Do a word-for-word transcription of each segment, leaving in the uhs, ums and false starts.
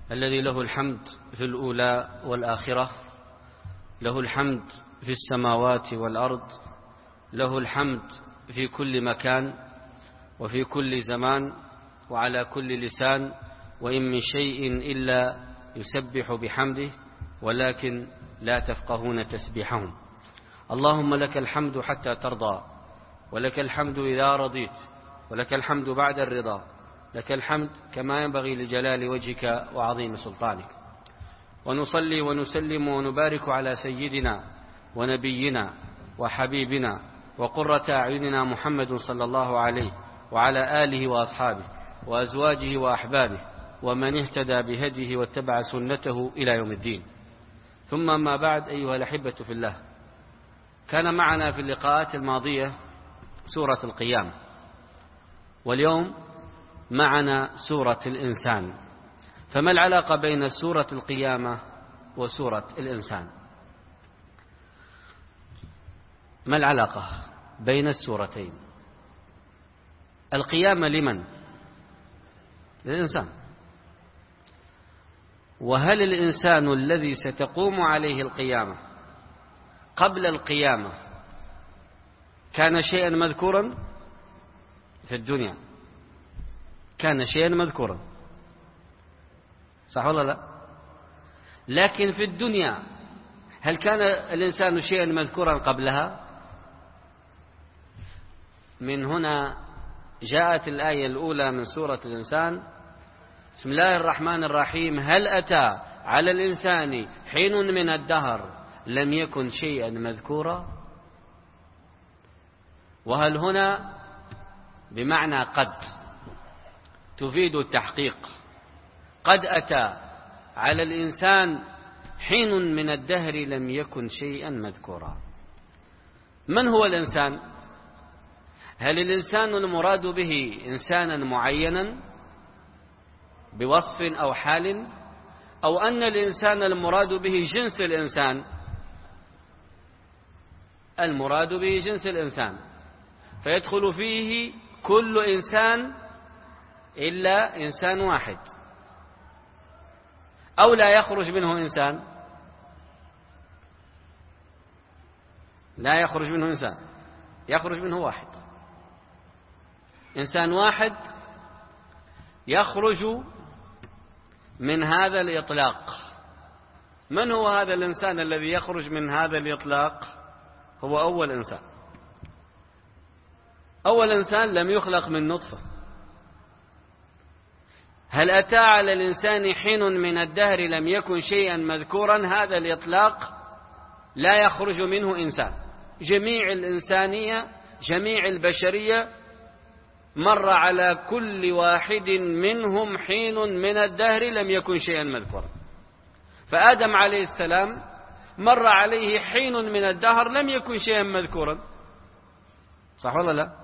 الذي له الحمد في الأولى والآخرة، له الحمد في السماوات والأرض، له الحمد في كل مكان وفي كل زمان وعلى كل لسان، وإن من شيء إلا يسبح بحمده ولكن لا تفقهون تسبيحهم. اللهم لك الحمد حتى ترضى، ولك الحمد إذا رضيت، ولك الحمد بعد الرضا، لك الحمد كما ينبغي لجلال وجهك وعظيم سلطانك. ونصلي ونسلم ونبارك على سيدنا ونبينا وحبيبنا وقرة أعيننا محمد صلى الله عليه وعلى آله وأصحابه وأزواجه وأحبابه ومن اهتدى بهديه واتبع سنته إلى يوم الدين. ثم ما بعد، أيها الأحبة في الله، كان معنا في اللقاءات الماضية سورة القيامة، واليوم معنا سورة الإنسان. فما العلاقة بين سورة القيامة وسورة الإنسان؟ ما العلاقة بين السورتين؟ القيامة لمن؟ للإنسان. وهل الإنسان الذي ستقوم عليه القيامة قبل القيامة كان شيئا مذكورا في الدنيا؟ كان شيئا مذكورا، صح ولا لا؟ لكن في الدنيا هل كان الإنسان شيئا مذكورا قبلها؟ من هنا جاءت الآية الأولى من سورة الإنسان: بسم الله الرحمن الرحيم، هل أتى على الإنسان حين من الدهر لم يكن شيئا مذكورا. وهل هنا بمعنى قد، تفيد التحقيق. قد أتى على الإنسان حين من الدهر لم يكن شيئا مذكورا. من هو الإنسان؟ هل الإنسان المراد به إنسانا معينا بوصف أو حال، أو أن الإنسان المراد به جنس الإنسان؟ المراد به جنس الإنسان، فيدخل فيه كل إنسان إلا إنسان واحد، أو لا يخرج منه إنسان، لا يخرج منه إنسان، يخرج منه واحد، إنسان واحد يخرج من هذا الإطلاق. من هو هذا الإنسان الذي يخرج من هذا الإطلاق؟ هو أول إنسان. أول إنسان لم يخلق من نطفة. هل أتى على الإنسان حين من الدهر لم يكن شيئا مذكورا؟ هذا الإطلاق لا يخرج منه إنسان. جميع الإنسانية، جميع البشرية، مر على كل واحد منهم حين من الدهر لم يكن شيئا مذكورا. فآدم عليه السلام مر عليه حين من الدهر لم يكن شيئا مذكورا، صح ولا لا؟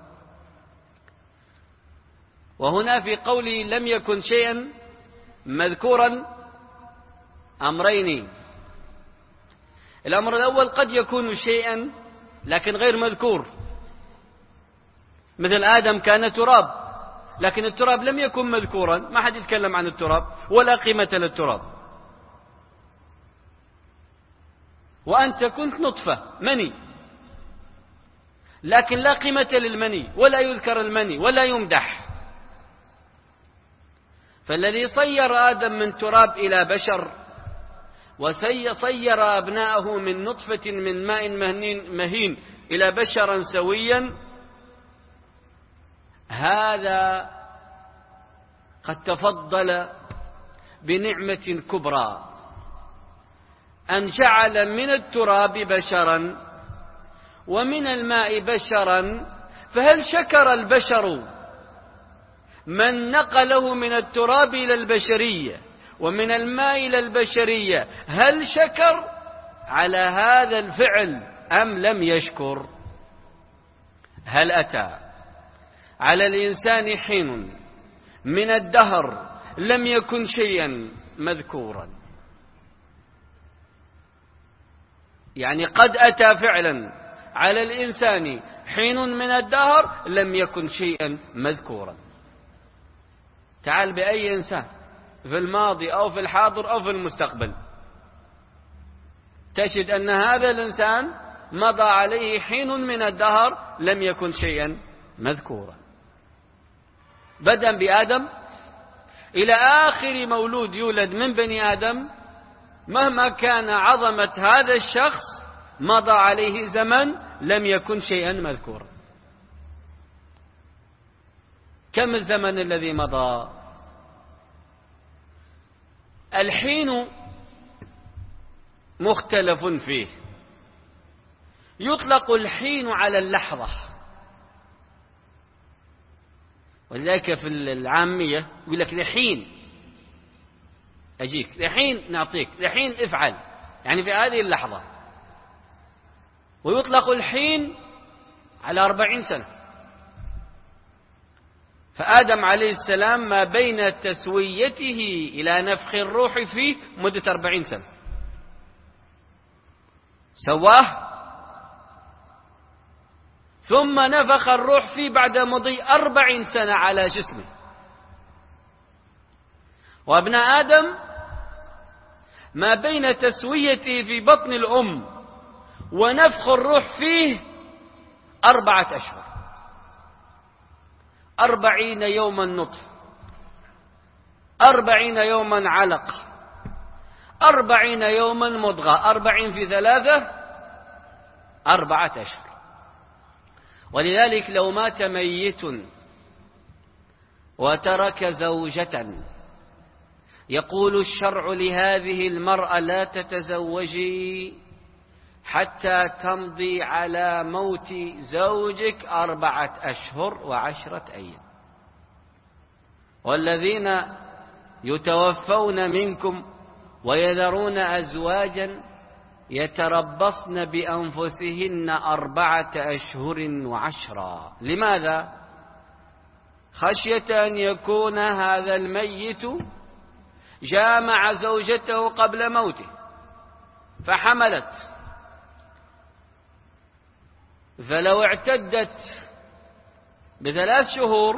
وهنا في قوله لم يكن شيئا مذكورا أمرين. الأمر الأول قد يكون شيئا لكن غير مذكور، مثل آدم كان تراب، لكن التراب لم يكن مذكورا، ما حد يتكلم عن التراب ولا قيمة للتراب. وأنت كنت نطفة مني، لكن لا قيمة للمني ولا يذكر المني ولا يمدح. فالذي صير آدم من تراب إلى بشر، وصير أبناءه من نطفة من ماء مهين إلى بشرا سويا، هذا قد تفضل بنعمة كبرى، أن جعل من التراب بشرا ومن الماء بشرا. فهل شكر البشر من نقله من التراب إلى البشرية ومن الماء إلى البشرية؟ هل شكر على هذا الفعل أم لم يشكر؟ هل أتى على الإنسان حين من الدهر لم يكن شيئا مذكورا؟ يعني قد أتى فعلا على الإنسان حين من الدهر لم يكن شيئا مذكورا. تعال بأي إنسان في الماضي أو في الحاضر أو في المستقبل، تجد أن هذا الإنسان مضى عليه حين من الدهر لم يكن شيئا مذكورا، بدءا بآدم إلى آخر مولود يولد من بني آدم. مهما كان عظمة هذا الشخص مضى عليه زمن لم يكن شيئا مذكورا. كم الزمن الذي مضى؟ الحين مختلف فيه، يطلق الحين على اللحظة، ولذلك في العامية يقول لك لحين أجيك، لحين نعطيك، لحين افعل، يعني في هذه اللحظة. ويطلق الحين على أربعين سنة. فآدم عليه السلام ما بين تسويته إلى نفخ الروح فيه مدة أربعين سنة، سواه ثم نفخ الروح فيه بعد مضي أربعين سنة على جسمه. وابناء آدم ما بين تسويته في بطن الأم ونفخ الروح فيه أربعة أشهر، أربعين يوما نطف، أربعين يوما علق، أربعين يوما مضغة، أربعين في ثلاثة أربعة أشهر. ولذلك لو مات ميت وترك زوجة يقول الشرع لهذه المرأة لا تتزوجي حتى تمضي على موت زوجك أربعة أشهر وعشرة أيام. والذين يتوفون منكم ويذرون أزواجا يتربصن بأنفسهن أربعة أشهر وعشرا. لماذا؟ خشية أن يكون هذا الميت جامع زوجته قبل موته فحملت، فلو اعتدت بثلاث شهور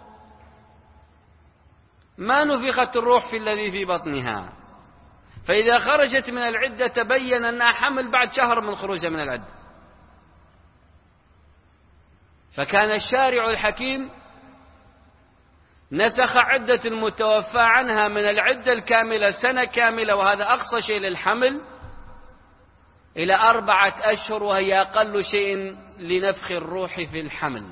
ما نفخت الروح في الذي في بطنها، فإذا خرجت من العدة تبين أنها حمل بعد شهر من خروجها من العدة. فكان الشارع الحكيم نسخ عدة المتوفى عنها من العدة الكاملة سنة كاملة، وهذا أقصى شيء للحمل، إلى أربعة أشهر، وهي أقل شيء لنفخ الروح في الحمل.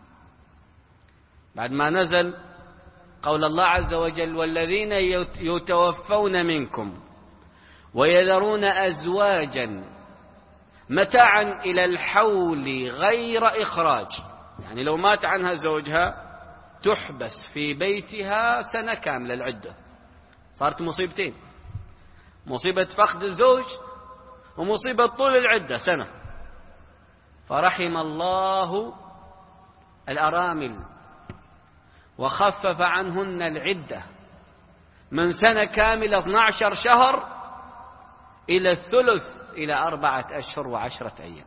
بعد ما نزل قول الله عز وجل والذين يتوفون منكم ويذرون أزواجا متاعا إلى الحول غير إخراج، يعني لو مات عنها زوجها تحبس في بيتها سنة كاملة العدة. صارت مصيبتين، مصيبة فقد الزوج ومصيبة طول العدة سنة. فرحم الله الأرامل وخفف عنهن العدة من سنة كاملة اثني عشر شهر إلى الثلث، إلى أربعة أشهر وعشرة أيام.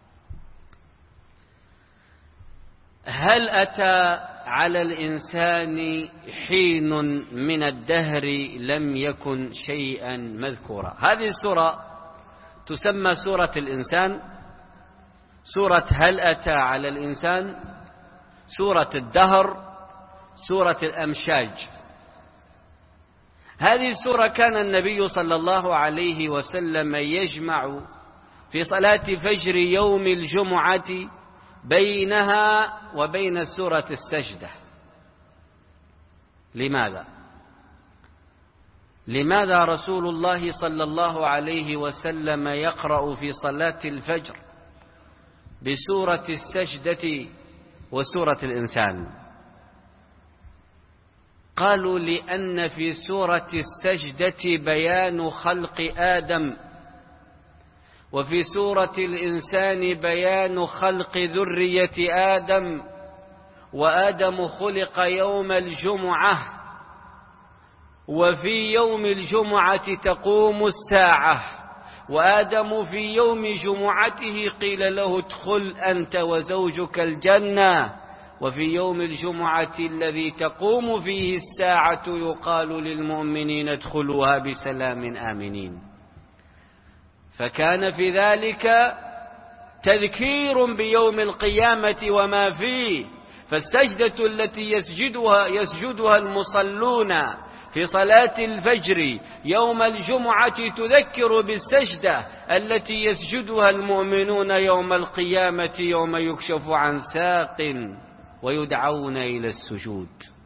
هل أتى على الإنسان حين من الدهر لم يكن شيئا مذكورا؟ هذه السورة تسمى سورة الإنسان، سورة هل أتى على الإنسان، سورة الدهر، سورة الأمشاج. هذه السورة كان النبي صلى الله عليه وسلم يجمع في صلاة فجر يوم الجمعة بينها وبين سورة السجدة. لماذا؟ لماذا رسول الله صلى الله عليه وسلم يقرأ في صلاة الفجر بسورة السجدة وسورة الإنسان؟ قالوا لأن في سورة السجدة بيان خلق آدم، وفي سورة الإنسان بيان خلق ذرية آدم، وآدم خلق يوم الجمعة، وفي يوم الجمعة تقوم الساعة، وآدم في يوم جمعته قيل له ادخل أنت وزوجك الجنة، وفي يوم الجمعة الذي تقوم فيه الساعة يقال للمؤمنين ادخلوها بسلام آمنين. فكان في ذلك تذكير بيوم القيامة وما فيه. فالسجدة التي يسجدها, يسجدها المصلون في صلاة الفجر يوم الجمعة تذكر بالسجدة التي يسجدها المؤمنون يوم القيامة يوم يكشف عن ساق ويدعون إلى السجود.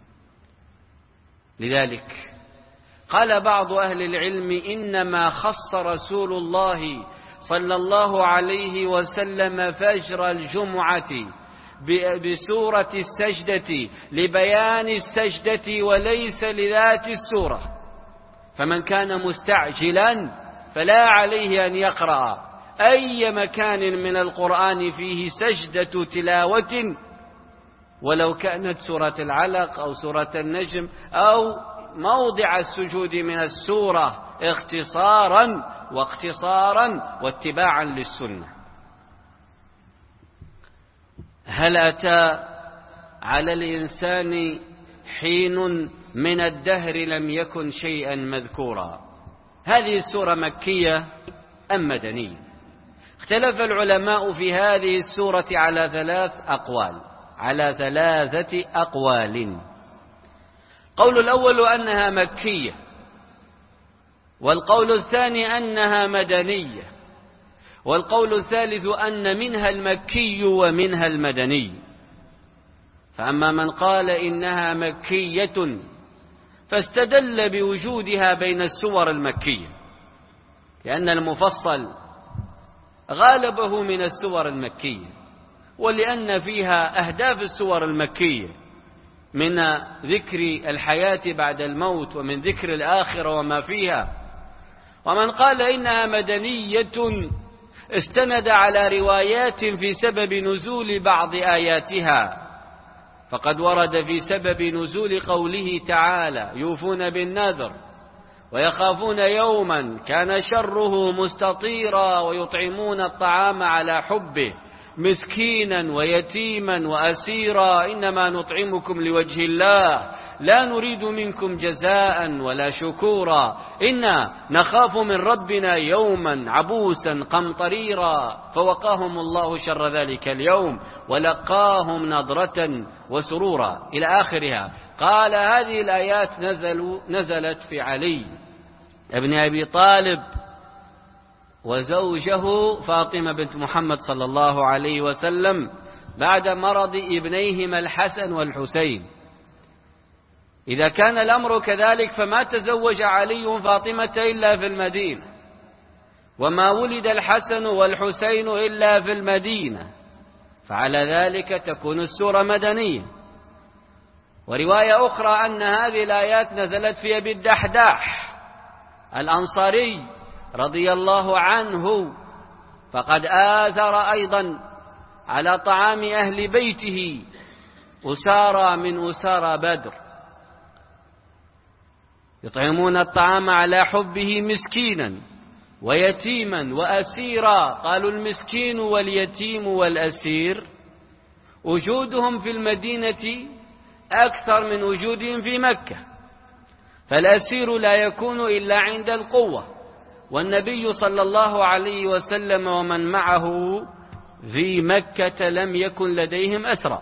لذلك قال بعض أهل العلم إنما خص رسول الله صلى الله عليه وسلم فجر الجمعة بسورة السجدة لبيان السجدة وليس لذات السورة. فمن كان مستعجلا فلا عليه أن يقرأ أي مكان من القرآن فيه سجدة تلاوة، ولو كانت سورة العلق أو سورة النجم أو موضع السجود من السورة اختصارا واقتصارا واتباعا للسنة. هل أتى على الإنسان حين من الدهر لم يكن شيئا مذكورا؟ هذه السورة مكية أم مدنية؟ اختلف العلماء في هذه السورة على ثلاث أقوال على ثلاثة أقوال. قول الأول أنها مكية، والقول الثاني أنها مدنية، والقول الثالث أن منها المكي ومنها المدني. فأما من قال إنها مكية فاستدل بوجودها بين السور المكية، لأن المفصل غالبه من السور المكية، ولأن فيها أهداف السور المكية من ذكر الحياة بعد الموت ومن ذكر الآخرة وما فيها. ومن قال إنها مدنية استند على روايات في سبب نزول بعض آياتها، فقد ورد في سبب نزول قوله تعالى يوفون بالنذر ويخافون يوما كان شره مستطيرا ويطعمون الطعام على حبه مسكينا ويتيما وأسيرا إنما نطعمكم لوجه الله لا نريد منكم جزاء ولا شكورا إنا نخاف من ربنا يوما عبوسا قمطريرا فوقاهم الله شر ذلك اليوم ولقاهم نضرة وسرورا إلى آخرها. قال هذه الآيات نزلوا نزلت في علي ابن أبي طالب وزوجه فاطمة بنت محمد صلى الله عليه وسلم بعد مرض ابنيهما الحسن والحسين. إذا كان الأمر كذلك فما تزوج علي فاطمة إلا في المدينة، وما ولد الحسن والحسين إلا في المدينة، فعلى ذلك تكون السورة مدنية. ورواية أخرى أن هذه الآيات نزلت في أبي الدحداح الأنصاري رضي الله عنه، فقد آثر أيضا على طعام أهل بيته أسارى من أسارى بدر، يطعمون الطعام على حبه مسكينا ويتيما وأسيرا. قالوا المسكين واليتيم والأسير وجودهم في المدينة أكثر من وجودهم في مكة، فالأسير لا يكون إلا عند القوة، والنبي صلى الله عليه وسلم ومن معه في مكة لم يكن لديهم أسرى،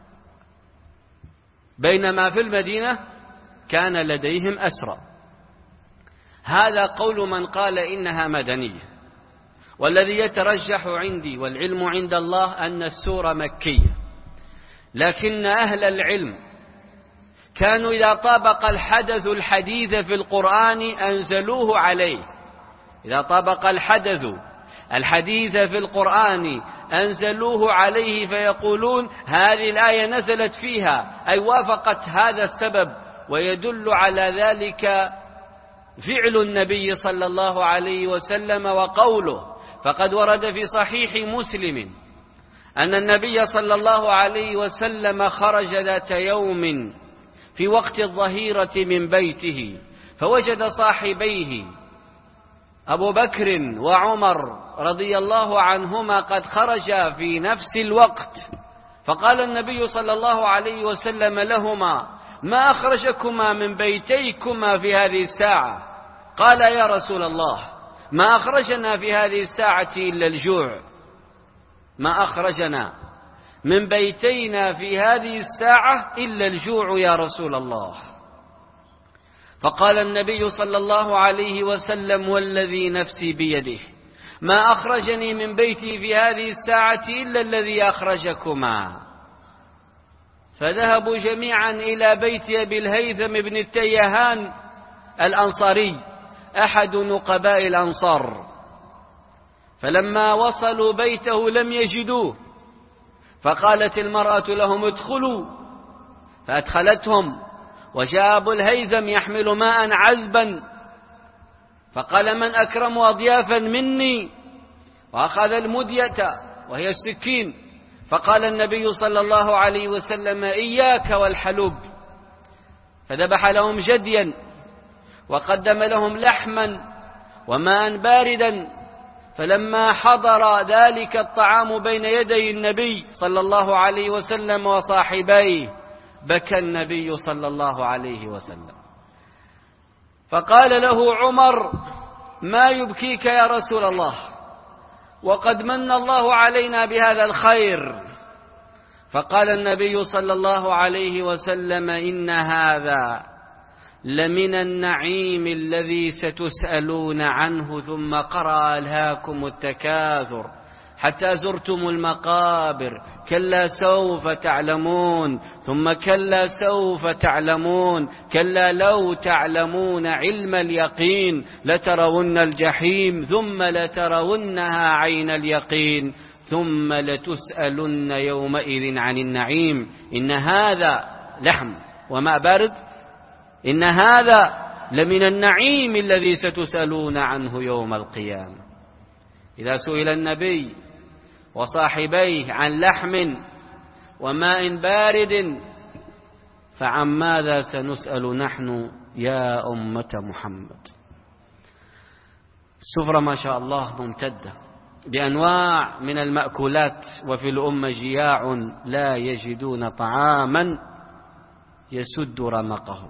بينما في المدينة كان لديهم أسرى. هذا قول من قال إنها مدنية، والذي يترجح عندي والعلم عند الله أن السورة مكية، لكن أهل العلم كانوا إذا طابق الحدث الحديث في القرآن أنزلوه عليه. إذا طابق الحدث الحديث في القرآن أنزلوه عليه فيقولون هذه الآية نزلت فيها، أي وافقت هذا السبب، ويدل على ذلك فعل النبي صلى الله عليه وسلم وقوله. فقد ورد في صحيح مسلم أن النبي صلى الله عليه وسلم خرج ذات يوم في وقت الظهيرة من بيته، فوجد صاحبيه أبو بكر وعمر رضي الله عنهما قد خرجا في نفس الوقت، فقال النبي صلى الله عليه وسلم لهما: ما أخرجكما من بيتيكما في هذه الساعة؟ قال: يا رسول الله، ما أخرجنا في هذه الساعة إلا الجوع. ما أخرجنا من بيتينا في هذه الساعة إلا الجوع يا رسول الله. فقال النبي صلى الله عليه وسلم: والذي نفسي بيده، ما أخرجني من بيتي في هذه الساعة إلا الذي أخرجكما. فذهبوا جميعا إلى بيت أبي الهيثم بن التيهان الأنصاري، أحد نقباء الأنصار. فلما وصلوا بيته لم يجدوه، فقالت المرأة لهم: ادخلوا. فأدخلتهم، وجاء أبو الهيثم يحمل ماء عذبا، فقال: من أكرم أضيافا مني؟ وأخذ المدية وهي السكين، فقال النبي صلى الله عليه وسلم: إياك والحلوب. فذبح لهم جديا، وقدم لهم لحما وماء باردا. فلما حضر ذلك الطعام بين يدي النبي صلى الله عليه وسلم وصاحبيه، بكى النبي صلى الله عليه وسلم، فقال له عمر: ما يبكيك يا رسول الله؟ وقد من الله علينا بهذا الخير. فقال النبي صلى الله عليه وسلم: إن هذا لمن النعيم الذي ستسألون عنه. ثم قرأ: ألهاكم التكاثر حتى زرتم المقابر، كلا سوف تعلمون، ثم كلا سوف تعلمون، كلا لو تعلمون علم اليقين لترون الجحيم، ثم لترونها عين اليقين، ثم لتسألن يومئذ عن النعيم. إن هذا لحم وماء بارد، إن هذا لمن النعيم الذي ستسألون عنه يوم القيامة. إذا سئل النبي وصاحبيه عن لحم وماء بارد، فعن ماذا سنسأل نحن يا أمة محمد؟ السفرة ما شاء الله ممتدة بأنواع من المأكولات، وفي الأمة جياع لا يجدون طعاما يسد رمقهم.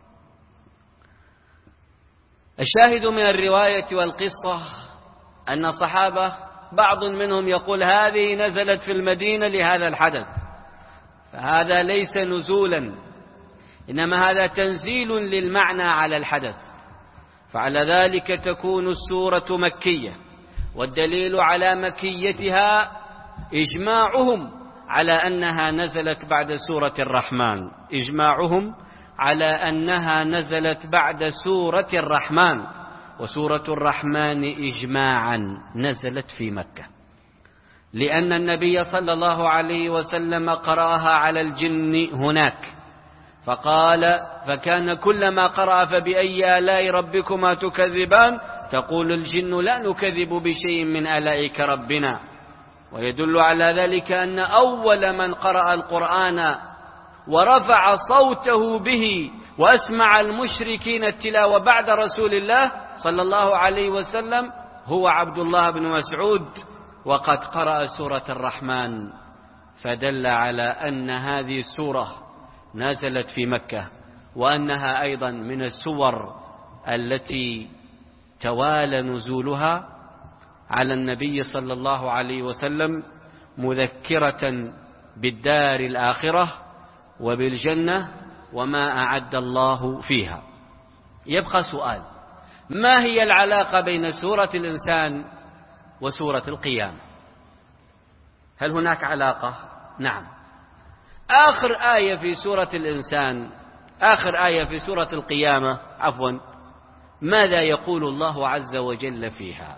الشاهد من الرواية والقصة أن الصحابة بعض منهم يقول: هذه نزلت في المدينة لهذا الحدث، فهذا ليس نزولا، إنما هذا تنزيل للمعنى على الحدث. فعلى ذلك تكون السورة مكية، والدليل على مكيتها إجماعهم على أنها نزلت بعد سورة الرحمن، إجماعهم على أنها نزلت بعد سورة الرحمن. وسورة الرحمن إجماعا نزلت في مكة، لأن النبي صلى الله عليه وسلم قرأها على الجن هناك، فقال: فكان كلما قرأ فبأي آلاء ربكما تكذبان، تقول الجن: لا نكذب بشيء من آلائك ربنا. ويدل على ذلك أن أول من قرأ القرآن ورفع صوته به وأسمع المشركين التلاوة بعد رسول الله صلى الله عليه وسلم هو عبد الله بن مسعود، وقد قرأ سورة الرحمن، فدل على أن هذه السورة نزلت في مكة، وأنها أيضا من السور التي توالى نزولها على النبي صلى الله عليه وسلم مذكرة بالدار الآخرة وبالجنة وما أعد الله فيها. يبقى سؤال: ما هي العلاقة بين سورة الإنسان وسورة القيامة؟ هل هناك علاقة؟ نعم. آخر آية في سورة الإنسان، آخر آية في سورة القيامة عفوا ماذا يقول الله عز وجل فيها؟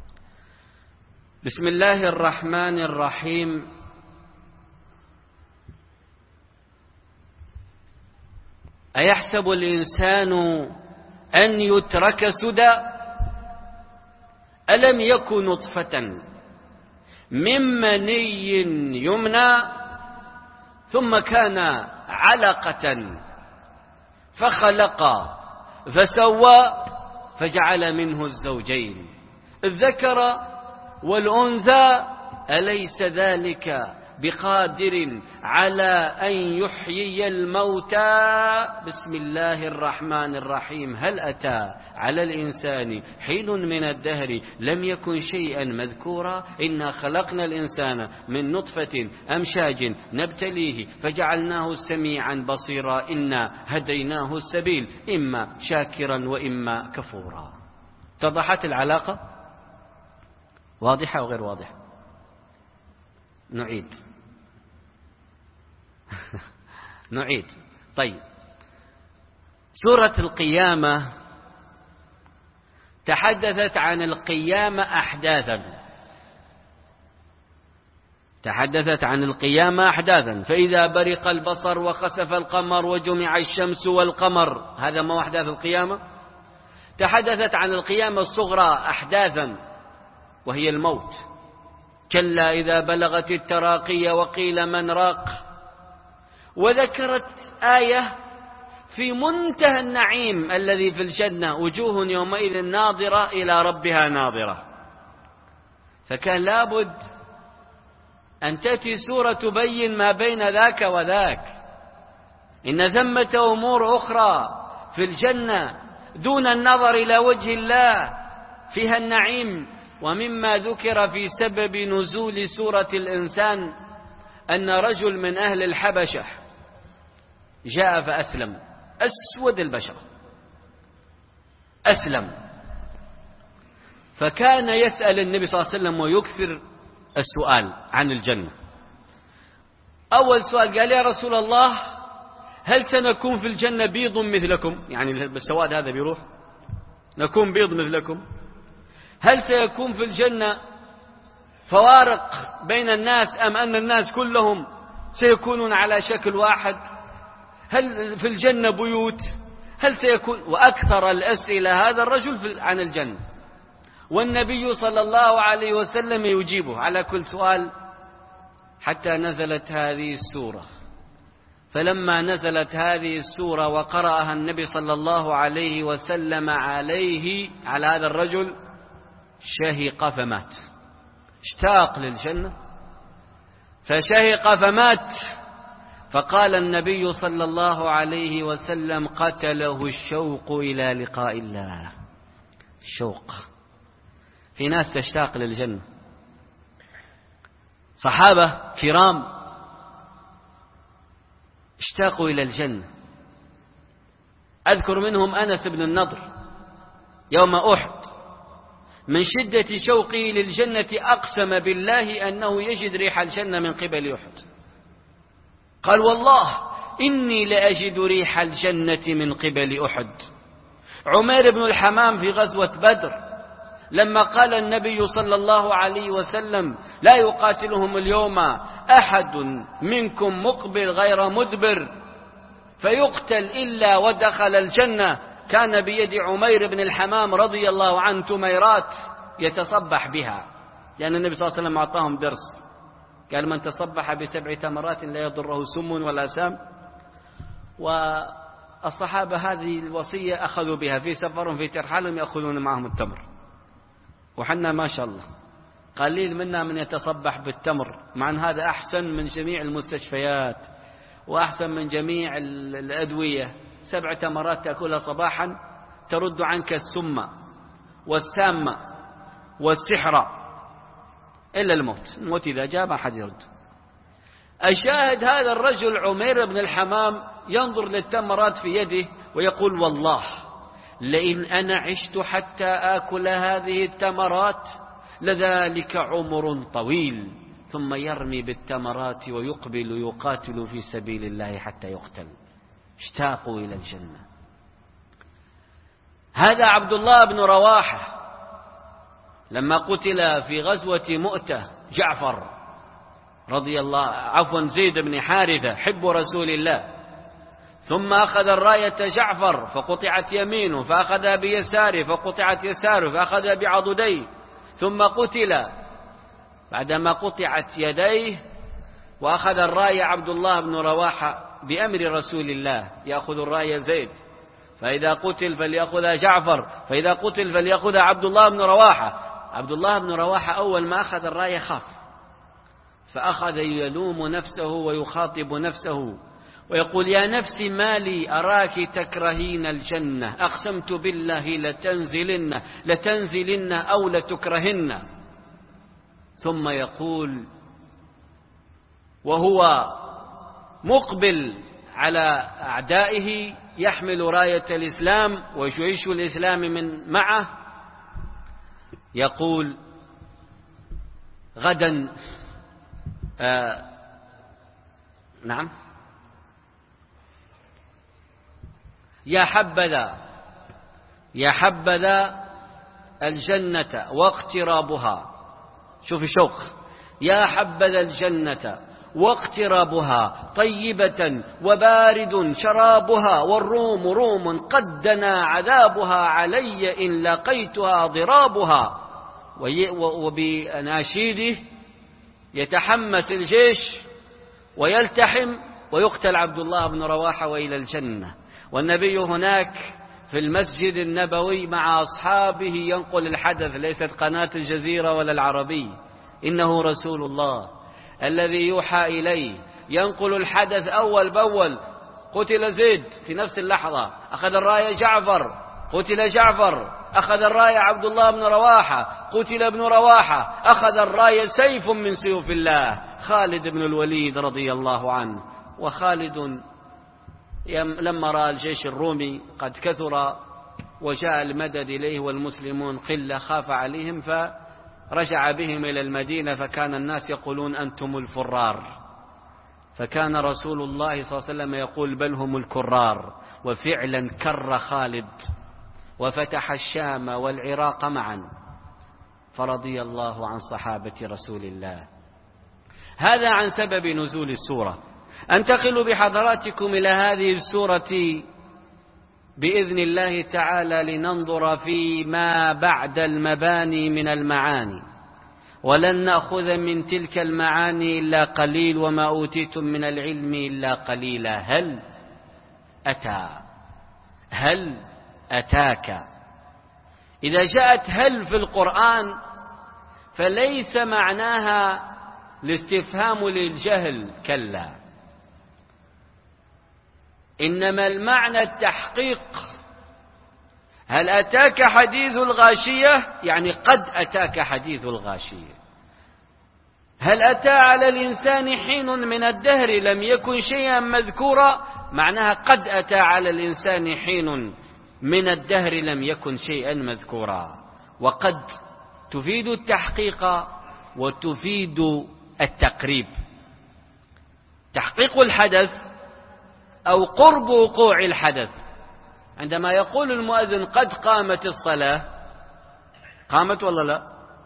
بسم الله الرحمن الرحيم: أيحسب الإنسان أن يترك سدى ألم يكن نطفة من مني يمنى ثم كان علقة فخلق فسوى فجعل منه الزوجين الذكر والأنثى أليس ذلك بقادر على أن يحيي الموتى. بسم الله الرحمن الرحيم. هل أتى على الإنسان حين من الدهر لم يكن شيئا مذكورا؟ إنا خلقنا الإنسان من نطفة أمشاج نبتليه فجعلناه سميعا بصيرا إنا هديناه السبيل إما شاكرا وإما كفورا. اتضحت العلاقة؟ واضحة أو غير واضحة؟ نعيد نعيد طيب. سورة القيامة تحدثت عن القيامة أحداثا تحدثت عن القيامة أحداثا فإذا برق البصر وخسف القمر وجمع الشمس والقمر، هذا ما أحداث القيامة. تحدثت عن القيامة الصغرى أحداثا وهي الموت، كلا إذا بلغت التراقي وقيل من راق. وذكرت آية في منتهى النعيم الذي في الجنة، وجوه يومئذ ناظرة إلى ربها ناظرة. فكان لابد أن تأتي سورة تبين ما بين ذاك وذاك. إن ثمة أمور أخرى في الجنة دون النظر إلى وجه الله فيها النعيم. ومما ذكر في سبب نزول سورة الإنسان أن رجل من أهل الحبشة جاء فأسلم، أسود البشرة أسلم، فكان يسأل النبي صلى الله عليه وسلم ويكثر السؤال عن الجنة. أول سؤال قال: يا رسول الله، هل سنكون في الجنة بيض مثلكم؟ يعني بالسواد هذا بيروح، نكون بيض مثلكم. هل سيكون في الجنة فوارق بين الناس أم أن الناس كلهم سيكونون على شكل واحد؟ هل في الجنة بيوت؟ هل سيكون؟ وأكثر الأسئلة هذا الرجل عن الجنة، والنبي صلى الله عليه وسلم يجيبه على كل سؤال حتى نزلت هذه السورة. فلما نزلت هذه السورة وقرأها النبي صلى الله عليه وسلم عليه على هذا الرجل شهق فمات، اشتاق للجنة فشهق فمات. فقال النبي صلى الله عليه وسلم: قتله الشوق إلى لقاء الله. الشوق، في ناس تشتاق للجنة، صحابة كرام اشتاقوا إلى الجنة. أذكر منهم أنس بن النضر يوم أحد من شدة شوقه للجنة أقسم بالله أنه يجد ريح الجنة من قبل أحد. قال: والله إني لأجد ريح الجنة من قبل أحد. عمير بن الحمام في غزوة بدر لما قال النبي صلى الله عليه وسلم: لا يقاتلهم اليوم أحد منكم مقبل غير مدبر فيقتل إلا ودخل الجنة، كان بيد عمير بن الحمام رضي الله عنه تميرات يتصبح بها، لأن النبي صلى الله عليه وسلم أعطاهم درس، قال: من تصبح بسبع تمرات لا يضره سم ولا سام. والصحابة هذه الوصية أخذوا بها في سفر في ترحالهم يأخذون معهم التمر، وحنا ما شاء الله قليل منا من يتصبح بالتمر، مع أن هذا أحسن من جميع المستشفيات وأحسن من جميع الأدوية. سبع تمرات تأكلها صباحا ترد عنك السم والسامة والسحر إلا الموت. الموت إذا جاء ما حد يرد. الشاهد هذا الرجل عمير بن الحمام ينظر للتمرات في يده ويقول: والله لئن أنا عشت حتى آكل هذه التمرات لذلك عمر طويل. ثم يرمي بالتمرات ويقبل يقاتل في سبيل الله حتى يقتل. اشتاقوا إلى الجنة. هذا عبد الله بن رواحة لما قتل في غزوة مؤتة جعفر رضي الله عفوا زيد بن حارثة حب رسول الله، ثم أخذ الراية جعفر فقطعت يمينه، فأخذها بيساره فقطعت يساره، فأخذها بعضديه، ثم قتل بعدما قطعت يديه، وأخذ الراية عبد الله بن رواحة بأمر رسول الله، يأخذ الراية زيد، فإذا قتل فليأخذها جعفر، فإذا قتل فليأخذها عبد الله بن رواحة. عبد الله بن رواحة أول ما أخذ الراية خاف، فأخذ يلوم نفسه ويخاطب نفسه ويقول: يا نفس ما لي أراك تكرهين الجنة، أقسمت بالله لتنزلن لتنزلن أو لتكرهن. ثم يقول وهو مقبل على أعدائه يحمل راية الإسلام وجيش الإسلام من معه، يقول: غدا آه نعم يا حبذا يا حبذا الجنة واقترابها. شوف شوق، يا حبذا الجنة واقترابها طيبة وبارد شرابها، والروم روم قد دنا عذابها علي إن لقيتها ضرابها. وبأناشيده يتحمس الجيش ويلتحم ويقتل عبد الله بن رواحة وإلى الجنة، والنبي هناك في المسجد النبوي مع أصحابه ينقل الحدث، ليست قناة الجزيرة ولا العربي، إنه رسول الله الذي يوحى إليه ينقل الحدث أول بأول. قتل زيد في نفس اللحظة، أخذ الراية جعفر، قتل جعفر، أخذ الراية عبد الله بن رواحة، قتل ابن رواحة، أخذ الراية سيف من سيوف الله خالد بن الوليد رضي الله عنه. وخالد لما رأى الجيش الرومي قد كثر وجاء المدد إليه والمسلمون قلة خاف عليهم فرجع بهم إلى المدينة، فكان الناس يقولون أنتم الفرار، فكان رسول الله صلى الله عليه وسلم يقول بل هم الكرار. وفعلا كر خالد وفتح الشام والعراق معا، فرضي الله عن صحابة رسول الله. هذا عن سبب نزول السورة. أنتقل بحضراتكم إلى هذه السورة بإذن الله تعالى لننظر فيما بعد المباني من المعاني، ولن نأخذ من تلك المعاني إلا قليل، وما أوتيتم من العلم إلا قليلا. هل أتى هل أتاك. إذا جاءت هل في القرآن فليس معناها الاستفهام للجهل، كلا، إنما المعنى التحقيق. هل أتاك حديث الغاشية، يعني قد أتاك حديث الغاشية. هل أتى على الإنسان حين من الدهر لم يكن شيئا مذكورا، معناها قد أتى على الإنسان حين من الدهر لم يكن شيئا مذكورا. وقد تفيد التحقيق وتفيد التقريب. تحقيق الحدث أو قرب وقوع الحدث. عندما يقول المؤذن قد قامت الصلاة، قامت ولا لا؟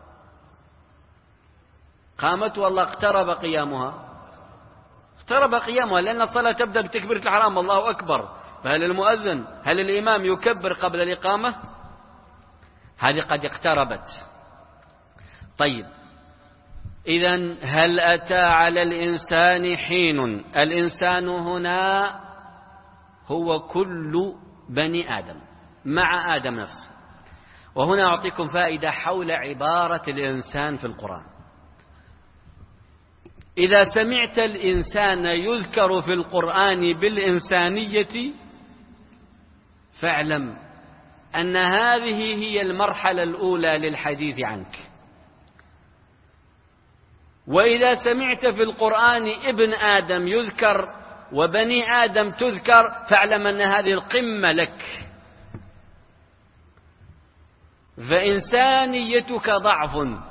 قامت ولا اقترب قيامها؟ اقترب قيامها، لأن الصلاة تبدأ بتكبيرة الإحرام الله أكبر. فهل المؤذن هل الإمام يكبر قبل الإقامة؟ هذه قد اقتربت. طيب، إذن هل أتى على الإنسان حين؟ الإنسان هنا هو كل بني آدم مع آدم نفسه. وهنا أعطيكم فائدة حول عبارة الإنسان في القرآن. إذا سمعت الإنسان يذكر في القرآن بالإنسانية فاعلم أن هذه هي المرحلة الأولى للحديث عنك. وإذا سمعت في القرآن ابن آدم يذكر وبني آدم تذكر فاعلم أن هذه القمة لك. فإنسانيتك ضعف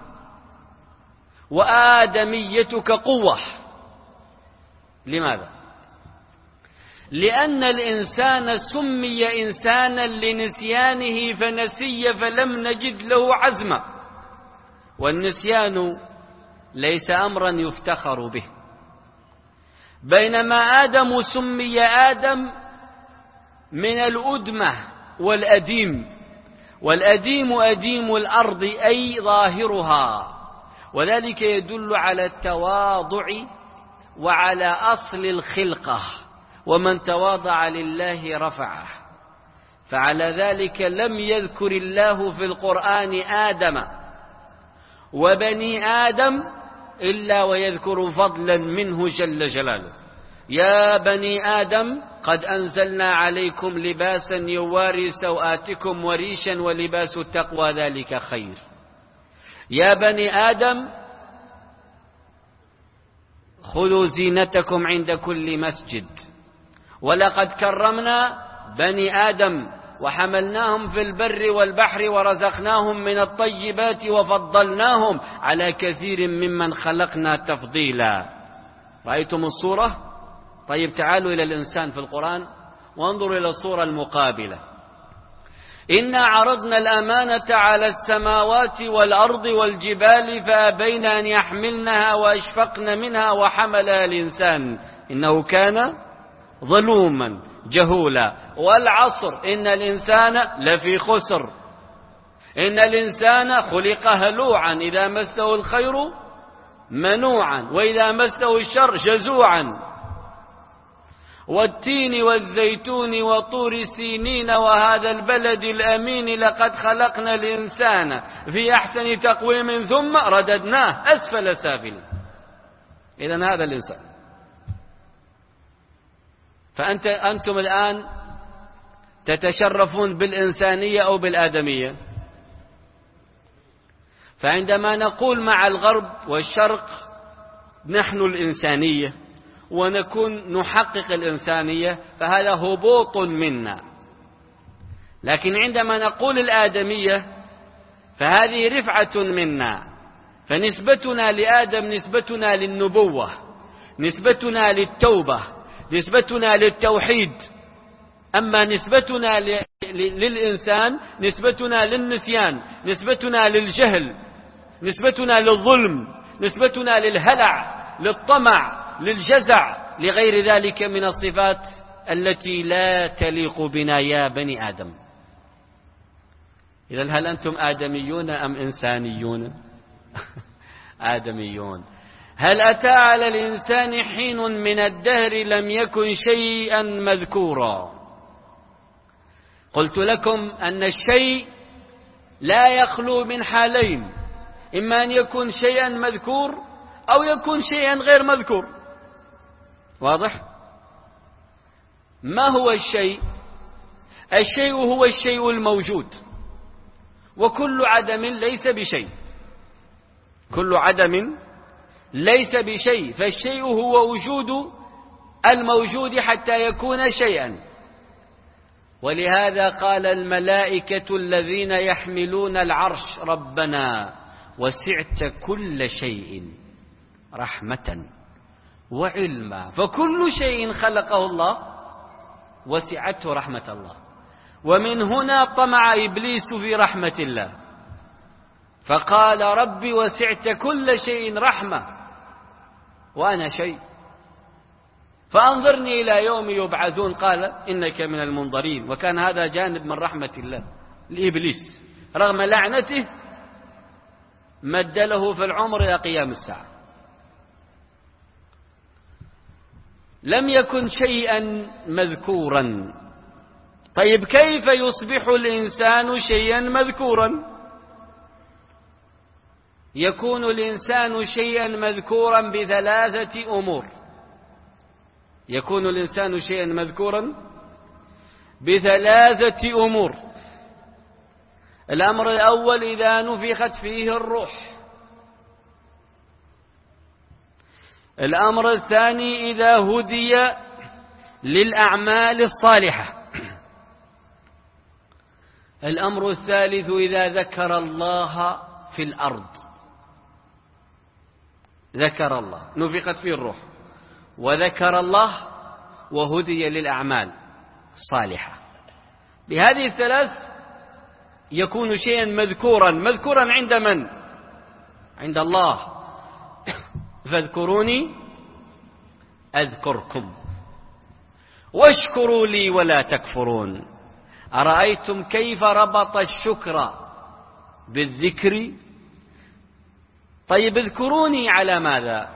وآدميتك قوة. لماذا؟ لأن الإنسان سمي إنسانا لنسيانه فنسي فلم نجد له عزما، والنسيان ليس أمرا يفتخر به. بينما آدم سمي آدم من الأدمة والأديم، والأديم أديم الأرض أي ظاهرها، وذلك يدل على التواضع وعلى أصل الخلقة، ومن تواضع لله رفعه. فعلى ذلك لم يذكر الله في القرآن آدم وبني آدم إلا ويذكر فضلا منه جل جلاله. يا بني آدم قد أنزلنا عليكم لباسا يواري سوآتكم وريشا ولباس التقوى ذلك خير. يا بني آدم خذوا زينتكم عند كل مسجد. ولقد كرمنا بني آدم وحملناهم في البر والبحر ورزقناهم من الطيبات وفضلناهم على كثير ممن خلقنا تفضيلا. رأيتم الصورة؟ طيب تعالوا إلى الإنسان في القرآن وانظروا إلى الصورة المقابلة. إنا عرضنا الأمانة على السماوات والأرض والجبال فأبين أن يحملنها وأشفقن منها وحملها الإنسان إنه كان ظلوما جهولا. والعصر إن الإنسان لفي خسر. إن الإنسان خلق هلوعا إذا مسه الخير منوعا وإذا مسه الشر جزوعا. والتين والزيتون وطور سينين وهذا البلد الأمين لقد خلقنا الإنسان في أحسن تقويم ثم رددناه أسفل سافلين. إذن هذا الإنسان. فأنت أنتم الآن تتشرفون بالإنسانية أو بالآدمية. فعندما نقول مع الغرب والشرق نحن الإنسانية ونكون نحقق الإنسانية فهذا هبوط منا. لكن عندما نقول الآدمية فهذه رفعة منا. فنسبتنا لآدم نسبتنا للنبوة، نسبتنا للتوبة، نسبتنا للتوحيد. أما نسبتنا للإنسان نسبتنا للنسيان، نسبتنا للجهل، نسبتنا للظلم، نسبتنا للهلع، للطمع، للجزع، لغير ذلك من الصفات التي لا تليق بنا يا بني آدم. إذن هل أنتم آدميون أم إنسانيون؟ آدميون. هل أتى على الإنسان حين من الدهر لم يكن شيئا مذكورا. قلت لكم أن الشيء لا يخلو من حالين، إما أن يكون شيئا مذكور أو يكون شيئا غير مذكور. واضح؟ ما هو الشيء؟ الشيء هو الشيء الموجود، وكل عدم ليس بشيء. كل عدم ليس بشيء، فالشيء هو وجود الموجود حتى يكون شيئا. ولهذا قال الملائكة الذين يحملون العرش ربنا وسعت كل شيء رحمة وعلما. فكل شيء خلقه الله وسعته رحمة الله. ومن هنا طمع إبليس في رحمة الله فقال ربي وسعت كل شيء رحمة وأنا شيء فأنظرني إلى يوم يبعثون قال إنك من المنظرين. وكان هذا جانب من رحمة الله لإبليس رغم لعنته مد له في العمر إلى قيام الساعة. لم يكن شيئا مذكورا. طيب كيف يصبح الإنسان شيئا مذكورا؟ يكون الإنسان شيئا مذكورا بثلاثة أمور. يكون الإنسان شيئا مذكورا بثلاثة أمور. الأمر الأول إذا نفخت فيه الروح. الأمر الثاني إذا هدي للأعمال الصالحة. الأمر الثالث إذا ذكر الله في الأرض. ذكر الله، نفخت فيه الروح وذكر الله وهدي للأعمال الصالحة. بهذه الثلاث يكون شيئا مذكورا. مذكورا عند من؟ عند الله. فاذكروني أذكركم واشكروا لي ولا تكفرون. أرأيتم كيف ربط الشكر بالذكر؟ طيب اذكروني على ماذا؟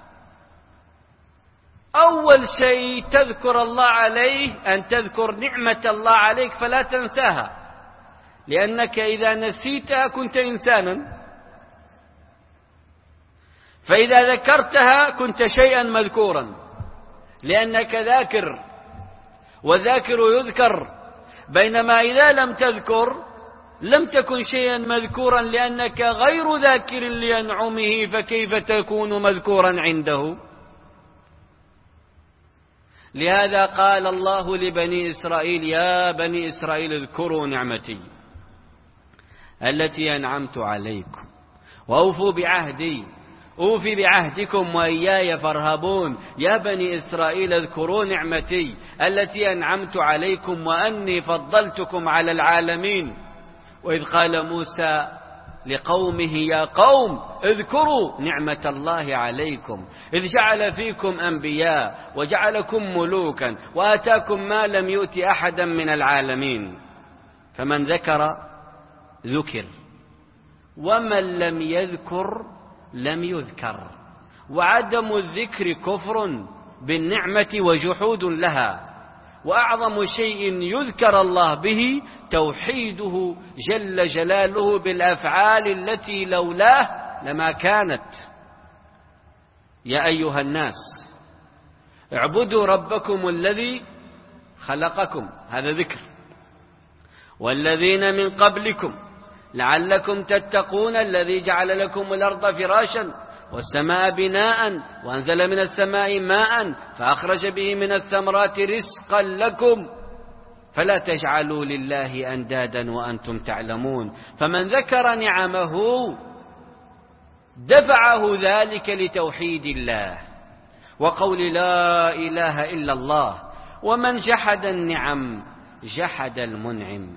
أول شيء تذكر الله عليه أن تذكر نعمة الله عليك فلا تنساها، لأنك إذا نسيتها كنت إنسانا. فإذا ذكرتها كنت شيئا مذكورا لأنك ذاكر، والذاكر يذكر، بينما إذا لم تذكر لم تكن شيئا مذكورا لأنك غير ذاكر لأنعمه، فكيف تكون مذكورا عنده؟ لهذا قال الله لبني إسرائيل: يا بني إسرائيل اذكروا نعمتي التي أنعمت عليكم وأوفوا بعهدي أوفي بعهدكم وإياي فارهبون. يا بني إسرائيل اذكروا نعمتي التي أنعمت عليكم وأني فضلتكم على العالمين. وإذ قال موسى لقومه: يا قوم اذكروا نعمة الله عليكم إذ جعل فيكم أنبياء وجعلكم ملوكا وآتاكم ما لم يؤت أحدا من العالمين. فمن ذكر ذكر، ومن لم يذكر لم يذكر. وعدم الذكر كفر بالنعمة وجحود لها، وأعظم شيء يذكر الله به توحيده جل جلاله بالأفعال التي لولاه لما كانت. يا أيها الناس اعبدوا ربكم الذي خلقكم، هذا ذكر، والذين من قبلكم لعلكم تتقون، الذي جعل لكم الأرض فراشا والسماء بناء وأنزل من السماء ماء فأخرج به من الثمرات رزقا لكم فلا تجعلوا لله أندادا وأنتم تعلمون. فمن ذكر نعمه دفعه ذلك لتوحيد الله وقول لا إله إلا الله. ومن جحد النعم جحد المنعم.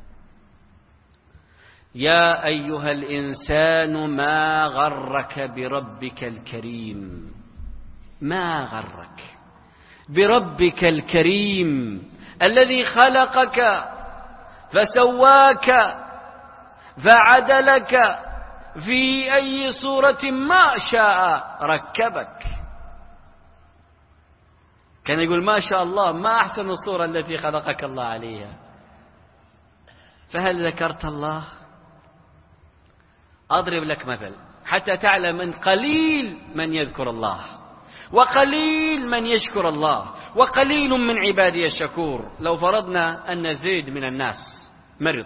يا أيها الإنسان ما غرك بربك الكريم، ما غرك بربك الكريم الذي خلقك فسواك فعدلك في أي صورة ما شاء ركبك. كان يقول ما شاء الله، ما أحسن الصورة التي خلقك الله عليها. فهل ذكرت الله؟ أضرب لك مثل حتى تعلم أن قليل من يذكر الله وقليل من يشكر الله وقليل من عبادي الشكور. لو فرضنا أن زيد من الناس مرض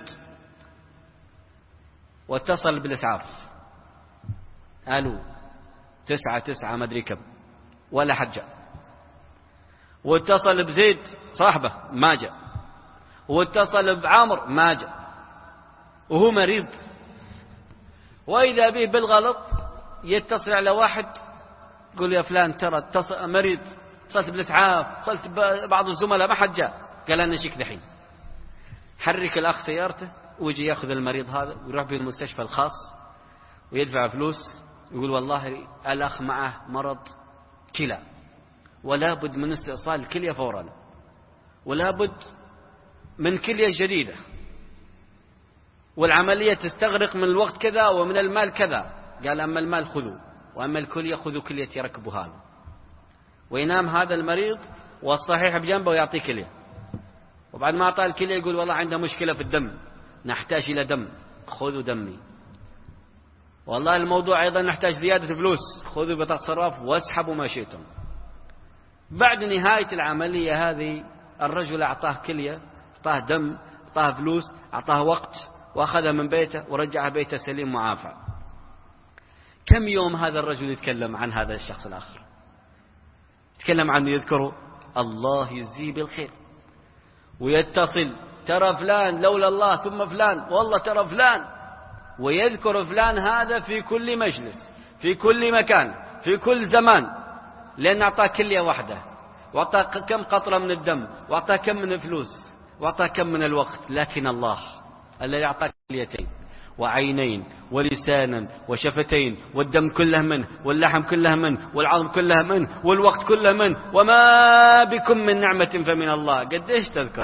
واتصل بالإسعاف، قالوا تسعة تسعة ما أدري كم ولا حجة، واتصل بزيد صاحبه ما جاء، واتصل بعمر ما جاء، وهو مريض، وإذا به بالغلط يتصل على واحد يقول يا فلان ترى مريض، اتصلت بالإسعاف، اتصلت ببعض الزملاء ما حد جاء، قال أنا شيك دحين. حرك الأخ سيارته ويجي يأخذ المريض هذا ويروح به المستشفى الخاص ويدفع فلوس، يقول والله الأخ معه مرض كلى ولا بد من استئصال الكلية فورا ولا بد من كلية جديدة، والعملية تستغرق من الوقت كذا ومن المال كذا. قال أما المال خذوا، وأما الكلية خذوا كلية يركبوا هذا. وينام هذا المريض والصحيح بجنبه ويعطيه كلية، وبعد ما أعطاه الكلية يقول والله عنده مشكلة في الدم نحتاج إلى دم، خذوا دمي. والله الموضوع أيضا نحتاج زيادة فلوس، خذوا بطاقة صراف واسحبوا ما شئتم. بعد نهاية العملية هذه الرجل أعطاه كلية، أعطاه دم، أعطاه فلوس، أعطاه وقت، وأخذ من بيته ورجع بيته سليم معافى. كم يوم هذا الرجل يتكلم عن هذا الشخص الآخر، يتكلم عنه، يذكره، الله يجزيه بالخير، ويتصل ترى فلان لولا الله ثم فلان والله ترى فلان، ويذكر فلان هذا في كل مجلس في كل مكان في كل زمان، لأن أعطاه كلية واحدة وأعطاه كم قطرة من الدم وأعطاه كم من الفلوس وأعطاه كم من الوقت. لكن الله الذي أعطاك كليتين وعينين ولسانا وشفتين والدم كله منه واللحم كله منه والعظم كله منه والوقت كله منه، وما بكم من نعمة فمن الله. قد إيش تذكر؟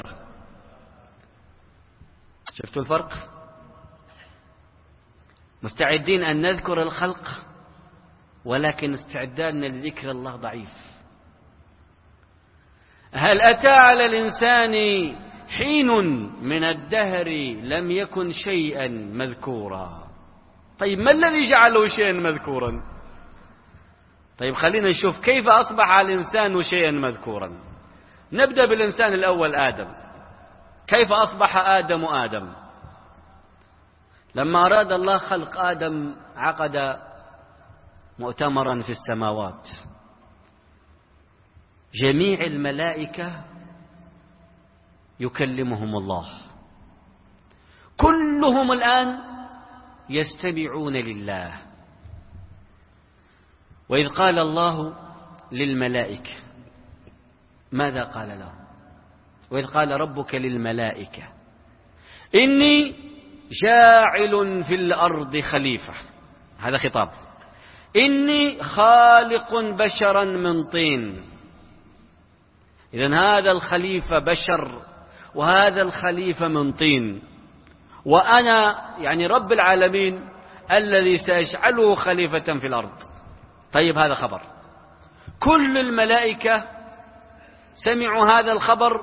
شفتوا الفرق؟ مستعدين أن نذكر الخلق ولكن استعدادنا لذكر الله ضعيف. هل أتى على الإنسان حين من الدهر لم يكن شيئا مذكورا؟ طيب ما الذي جعله شيئا مذكورا؟ طيب خلينا نشوف كيف أصبح الإنسان شيئا مذكورا. نبدأ بالإنسان الأول آدم. كيف أصبح آدم آدم؟ لما أراد الله خلق آدم عقد مؤتمرا في السماوات، جميع الملائكة يكلمهم الله، كلهم الآن يستمعون لله. وإذ قال الله للملائكة، ماذا قال لهم؟ وإذ قال ربك للملائكة إني جاعل في الأرض خليفة، هذا خطاب. إني خالق بشرا من طين. إذن هذا الخليفة بشر وهذا الخليفة من طين، وأنا يعني رب العالمين الذي سأجعله خليفة في الأرض. طيب هذا خبر، كل الملائكة سمعوا هذا الخبر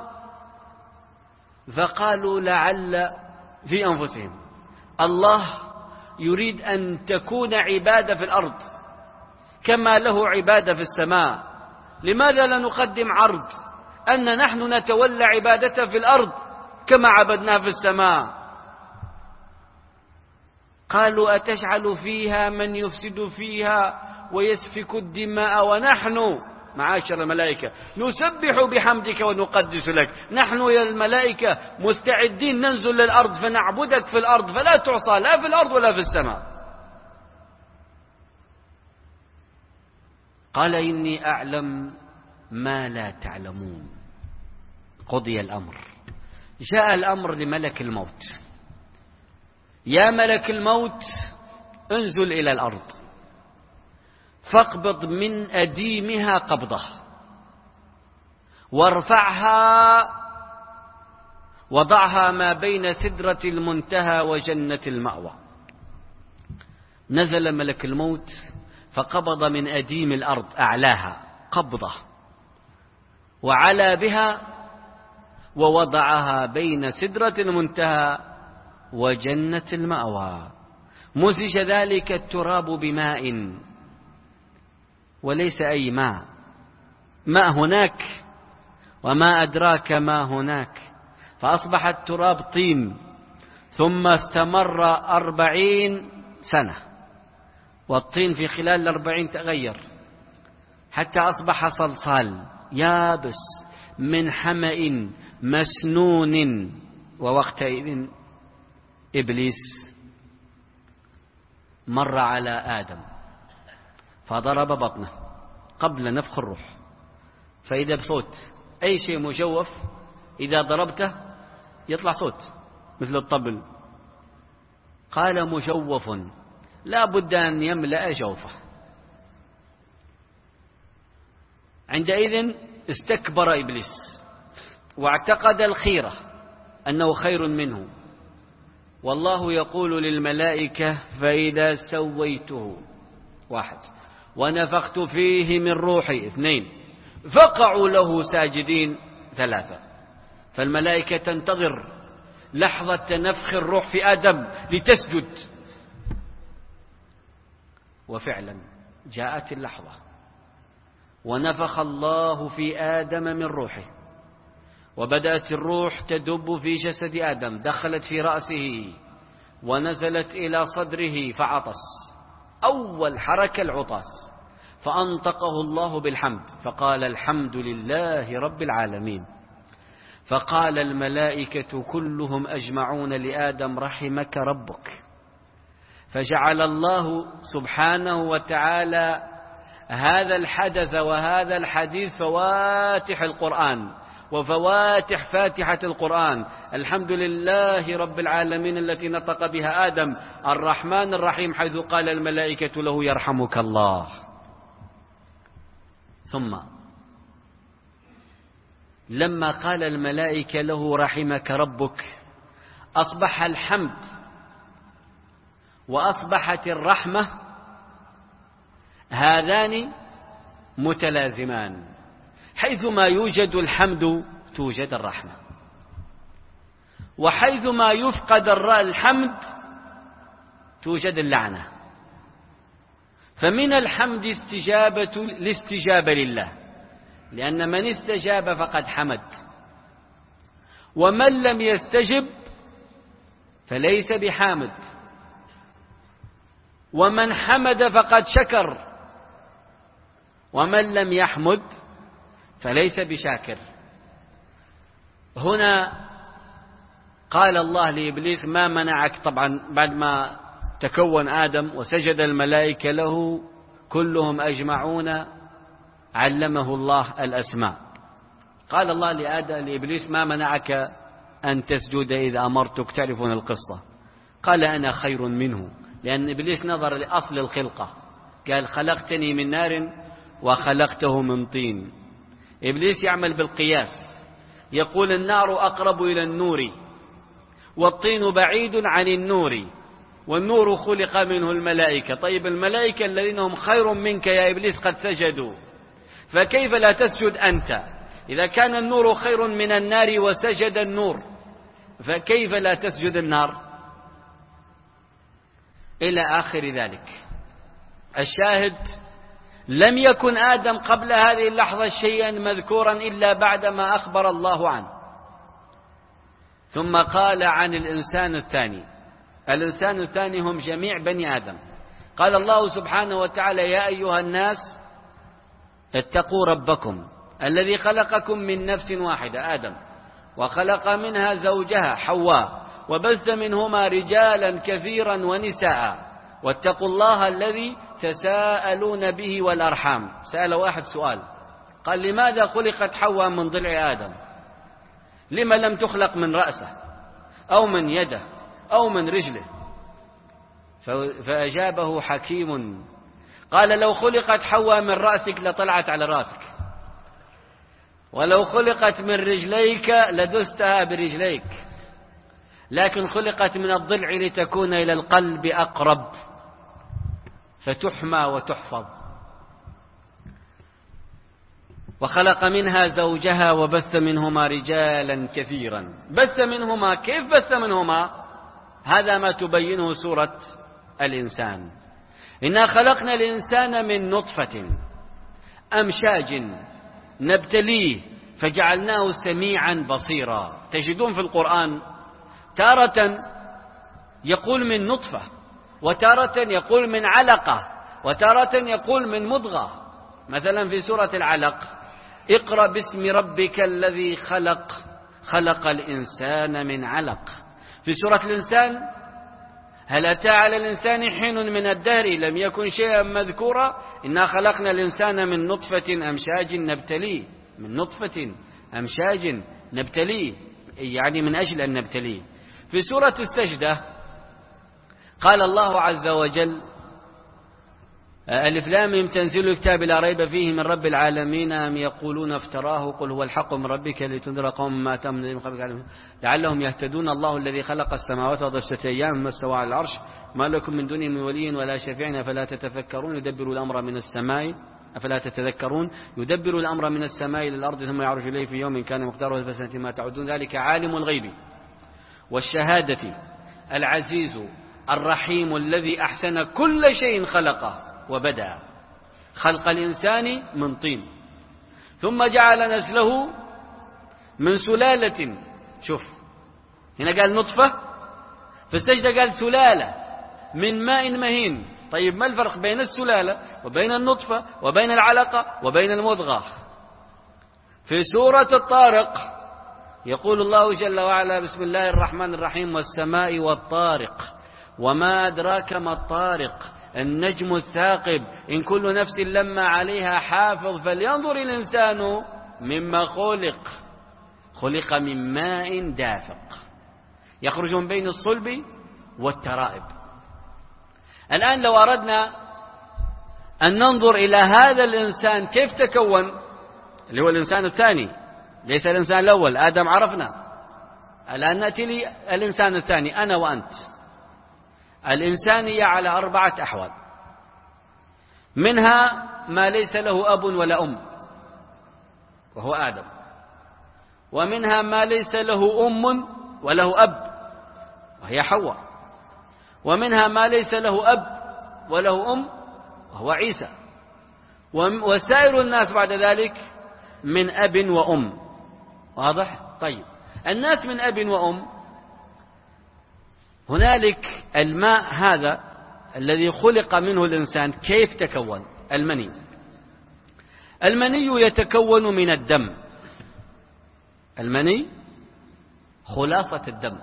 فقالوا لعل في أنفسهم الله يريد أن تكون عبادة في الأرض كما له عبادة في السماء، لماذا لا نقدم عرض أن نحن نتولى عبادته في الأرض كما عبدناه في السماء؟ قالوا أتجعل فيها من يفسد فيها ويسفك الدماء ونحن معاشر الملائكة نسبح بحمدك ونقدس لك. نحن يا الملائكة مستعدين ننزل للأرض فنعبدك في الأرض، فلا تعصى لا في الأرض ولا في السماء. قال إني أعلم ما لا تعلمون. قضي الأمر، جاء الأمر لملك الموت، يا ملك الموت انزل إلى الأرض فاقبض من أديمها قبضة وارفعها وضعها ما بين سدرة المنتهى وجنة المأوى. نزل ملك الموت فقبض من أديم الأرض أعلاها قبضة وعلى بها ووضعها بين سدرة المنتهى وجنة المأوى. مزج ذلك التراب بماء، وليس أي ماء، ماء هناك وما أدراك ما هناك، فأصبح التراب طين. ثم استمر أربعين سنة، والطين في خلال الأربعين تغير حتى أصبح صلصال يابس من حمأ مسنون. ووقتئذ إبليس مر على آدم فضرب بطنه قبل نفخ الروح، فإذا بصوت أي شيء مجوف إذا ضربته يطلع صوت مثل الطبل. قال مجوف لا بد أن يملأ جوفه. عندئذ استكبر إبليس واعتقد الخيرة أنه خير منه، والله يقول للملائكة فإذا سويته واحد ونفخت فيه من روحي اثنين فقعوا له ساجدين ثلاثة. فالملائكة تنتظر لحظة نفخ الروح في آدم لتسجد، وفعلا جاءت اللحظة ونفخ الله في آدم من روحه، وبدأت الروح تدب في جسد آدم، دخلت في رأسه ونزلت إلى صدره فعطس، أول حركة العطاس، فأنطقه الله بالحمد فقال الحمد لله رب العالمين. فقال الملائكة كلهم أجمعون لآدم رحمك ربك. فجعل الله سبحانه وتعالى هذا الحدث وهذا الحديث فواتح القرآن وفواتح فاتحة القرآن. الحمد لله رب العالمين التي نطق بها آدم، الرحمن الرحيم حيث قال الملائكة له يرحمك الله. ثم لما قال الملائكة له رحمك ربك أصبح الحمد وأصبحت الرحمة هذان متلازمان، حيثما يوجد الحمد توجد الرحمة، وحيثما يفقد الحمد توجد اللعنة. فمن الحمد استجابة الاستجابة لله، لأن من استجاب فقد حمد، ومن لم يستجب فليس بحامد، ومن حمد فقد شكر، ومن لم يحمد فليس بشاكر. هنا قال الله لإبليس: ما منعك؟ طبعا بعد ما تكون آدم وسجد الملائكة له كلهم أجمعون علمه الله الأسماء. قال الله لآدم لإبليس: ما منعك أن تسجد إذا أمرتك؟ تعرفون القصة. قال: أنا خير منه، لأن إبليس نظر لأصل الخلقة، قال: خلقتني من نار وخلقته من طين. إبليس يعمل بالقياس، يقول النار أقرب إلى النور والطين بعيد عن النور، والنور خلق منه الملائكة. طيب الملائكة الذين هم خير منك يا إبليس قد سجدوا، فكيف لا تسجد أنت؟ إذا كان النور خير من النار وسجد النور، فكيف لا تسجد النار؟ إلى آخر ذلك. الشاهد: لم يكن آدم قبل هذه اللحظة شيئا مذكورا إلا بعدما أخبر الله عنه. ثم قال عن الإنسان الثاني. الإنسان الثاني هم جميع بني آدم. قال الله سبحانه وتعالى: يا أيها الناس اتقوا ربكم الذي خلقكم من نفس واحدة آدم، وخلق منها زوجها حواء، وبث منهما رجالا كثيرا ونساء، واتقوا الله الذي تساءلون به والأرحام. سأل واحد سؤال، قال: لماذا خلقت حواء من ضلع آدم؟ لما لم تخلق من رأسه أو من يده أو من رجله؟ فأجابه حكيم قال: لو خلقت حواء من رأسك لطلعت على رأسك، ولو خلقت من رجليك لدستها برجليك، لكن خلقت من الضلع لتكون إلى القلب أقرب فتحمى وتحفظ. وخلق منها زوجها وبث منهما رجالا كثيرا. بث منهما، كيف بث منهما؟ هذا ما تبينه سورة الإنسان. إنا خلقنا الإنسان من نطفة أمشاج نبتليه فجعلناه سميعا بصيرا. تجدون في القرآن تارة يقول من نطفة، وتارة يقول من علقة، وتارة يقول من مضغة. مثلا في سورة العلق: اقرأ باسم ربك الذي خلق خلق الإنسان من علق. في سورة الإنسان: هل أتى على الإنسان حين من الدهر لم يكن شيئا مذكورا إنا خلقنا الإنسان من نطفة أمشاج نبتليه. من نطفة أمشاج نبتليه، يعني من أجل أن نبتليه. في سورة السجدة قال الله عز وجل: ألف لام ميم تنزيل الكتاب لا ريب فيه من رب العالمين أم يقولون افتراه قل هو الحق من ربك لتنذر قوم ما أتاهم من قبلك لعلهم يهتدون. الله الذي خلق السماوات والأرض في ستة أيام ثم استوى على العرش ما لكم من دونه من ولي ولا شفيع أفلا تتفكرون يدبر الأمر من السماء أفلا تتذكرون يدبر الأمر من السماء إلى الأرض ثم يعرج إليه في يوم كان مقداره ألف سنة ما تعدون ذلك عالم الغيب والشهادة العزيز الرحيم الذي أحسن كل شيء خلقه وبدأ خلق الإنسان من طين ثم جعل نسله من سلالة. شوف هنا قال نطفة، في السجدة قال سلالة من ماء مهين. طيب ما الفرق بين السلالة وبين النطفة وبين العلقة وبين المضغة؟ في سورة الطارق يقول الله جل وعلا: بسم الله الرحمن الرحيم والسماء والطارق وما أدراك ما الطارق النجم الثاقب إن كل نفس لما عليها حافظ فلينظر الإنسان مما خلق خلق من ماء دافق يخرج من بين الصلب والترائب. الآن لو أردنا أن ننظر إلى هذا الإنسان كيف تكون، اللي هو الإنسان الثاني ليس الإنسان الأول، آدم عرفنا. الآن نأتي للإنسان الثاني أنا وأنت. الإنسانية على أربعة أحوال، منها ما ليس له أب ولا أم وهو آدم، ومنها ما ليس له أم وله أب وهي حواء، ومنها ما ليس له أب وله أم وهو عيسى، وسائر الناس بعد ذلك من أب وأم. واضح؟ طيب، الناس من أب وأم، هنالك الماء هذا الذي خلق منه الإنسان كيف تكون؟ المني. المني يتكون من الدم. المني خلاصة الدم.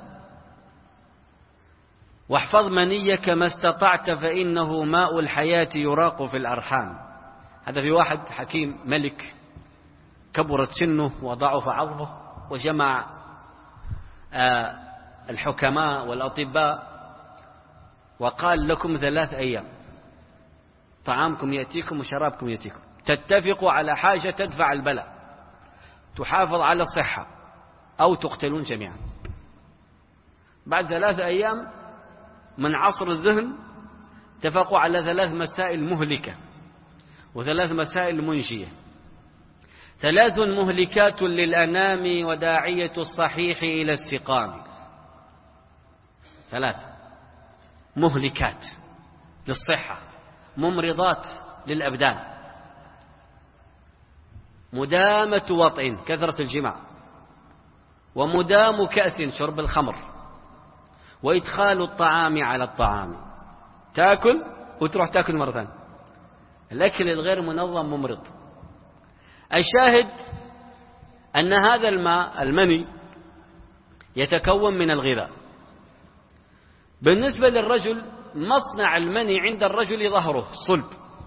واحفظ منيك ما استطعت فإنه ماء الحياة يراق في الأرحام. هذا في واحد حكيم ملك كبرت سنه وضعف عظمه، وجمع آه الحكماء والأطباء وقال لكم ثلاث أيام طعامكم يأتيكم وشرابكم يأتيكم، تتفقوا على حاجة تدفع البلاء تحافظ على الصحة أو تقتلون جميعا. بعد ثلاث أيام من عصر الذهن اتفقوا على ثلاث مسائل مهلكة وثلاث مسائل منجية. ثلاث مهلكات للأنام وداعية الصحيح إلى السقام. ثلاث مهلكات للصحة ممرضات للأبدان: مدامة وطئ كثرة الجماع، ومدام كأس شرب الخمر، وإدخال الطعام على الطعام. تأكل وتروح تأكل مرة ثانية. الأكل الغير منظم ممرض. الشاهد أن هذا الماء المني يتكون من الغذاء. بالنسبة للرجل مصنع المني عند الرجل ظهره صلب،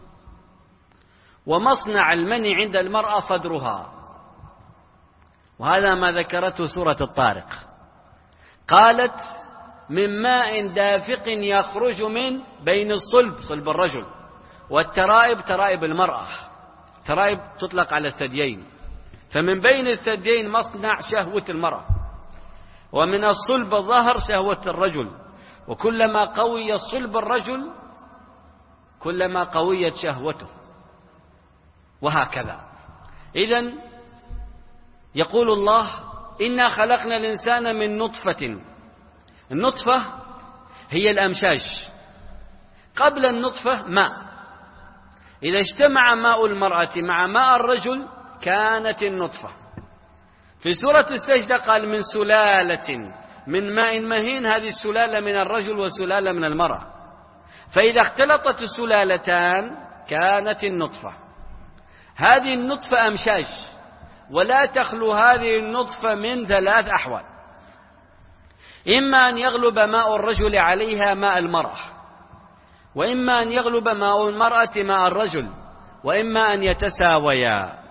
ومصنع المني عند المرأة صدرها، وهذا ما ذكرته سورة الطارق. قالت: من ماء دافق يخرج من بين الصلب، صلب الرجل، والترائب، ترائب المرأة. ترائب تطلق على الثديين، فمن بين الثديين مصنع شهوة المرأة، ومن الصلب الظهر شهوة الرجل، وكلما قوي صلب الرجل كلما قويت شهوته، وهكذا. إذن يقول الله: إنا خلقنا الإنسان من نطفة. النطفة هي الأمشاج، قبل النطفة ماء. إذا اجتمع ماء المرأة مع ماء الرجل كانت النطفة. في سورة السجدة قال: من سلالة من ماء مهين. هذه السلالة من الرجل وسلالة من المرأة، فإذا اختلطت السلالتان كانت النطفة. هذه النطفة أمشاج، ولا تخلو هذه النطفة من ثلاث أحوال: إما أن يغلب ماء الرجل عليها ماء المرأة، وإما أن يغلب ماء المرأة ماء الرجل، وإما أن يتساويا.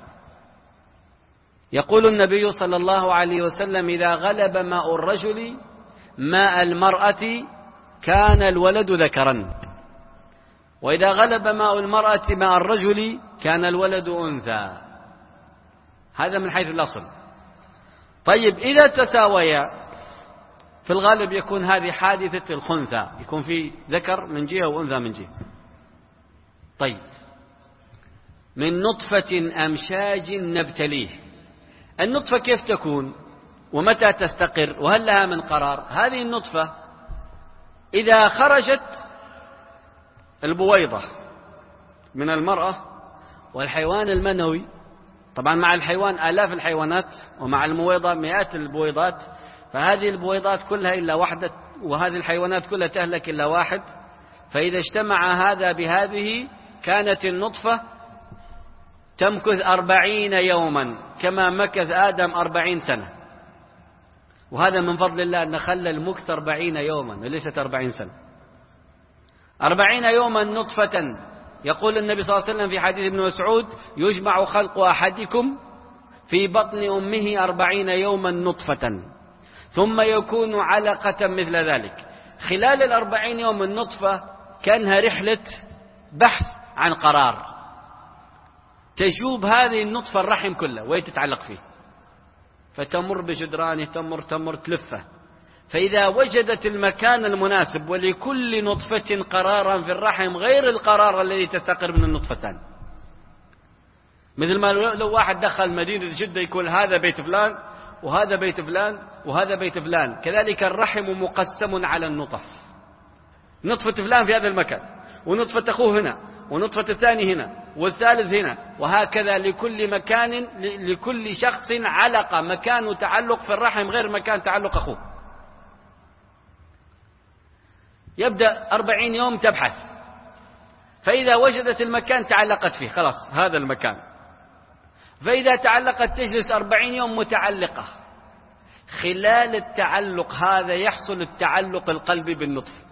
يقول النبي صلى الله عليه وسلم: إذا غلب ماء الرجل ماء المرأة كان الولد ذكرا، وإذا غلب ماء المرأة ماء الرجل كان الولد أنثى. هذا من حيث الأصل. طيب، إذا تساويا في الغالب يكون هذه حادثة الخنثى، يكون في ذكر من جهة وأنثى من جهة. طيب، من نطفة أمشاج نبتليه. النطفة كيف تكون ومتى تستقر وهل لها من قرار؟ هذه النطفة إذا خرجت البويضة من المرأة والحيوان المنوي، طبعا مع الحيوان آلاف الحيوانات، ومع المبيضة مئات البويضات، فهذه البويضات كلها إلا واحدة، وهذه الحيوانات كلها تهلك إلا واحد. فإذا اجتمع هذا بهذه كانت النطفة تمكث أربعين يوما كما مكث آدم أربعين سنة. وهذا من فضل الله أن خلى المكث أربعين يوما وليست أربعين سنة. أربعين يوما نطفة. يقول النبي صلى الله عليه وسلم في حديث ابن مسعود: يجمع خلق أحدكم في بطن أمه أربعين يوما نطفة ثم يكون علقة مثل ذلك. خلال الأربعين يوم النطفة كانها رحلة بحث عن قرار، تجوب هذه النطفة الرحم كله ويتتعلق فيه، فتمر بجدرانه، تمر تمر تلفه، فإذا وجدت المكان المناسب، ولكل نطفة قرارا في الرحم غير القرار الذي تستقر من النطفتان. مثل ما لو واحد دخل مدينة جدة يقول هذا بيت فلان وهذا بيت فلان وهذا بيت فلان، كذلك الرحم مقسم على النطف. نطفة فلان في هذا المكان، ونطفة أخوه هنا، ونطفة الثاني هنا والثالث هنا، وهكذا لكل مكان، لكل شخص علقة، مكان تعلق في الرحم غير مكان تعلق أخوه. يبدأ أربعين يوم تبحث، فإذا وجدت المكان تعلقت فيه، خلاص هذا المكان. فإذا تعلقت تجلس أربعين يوم متعلقة. خلال التعلق هذا يحصل التعلق القلبي بالنطفة.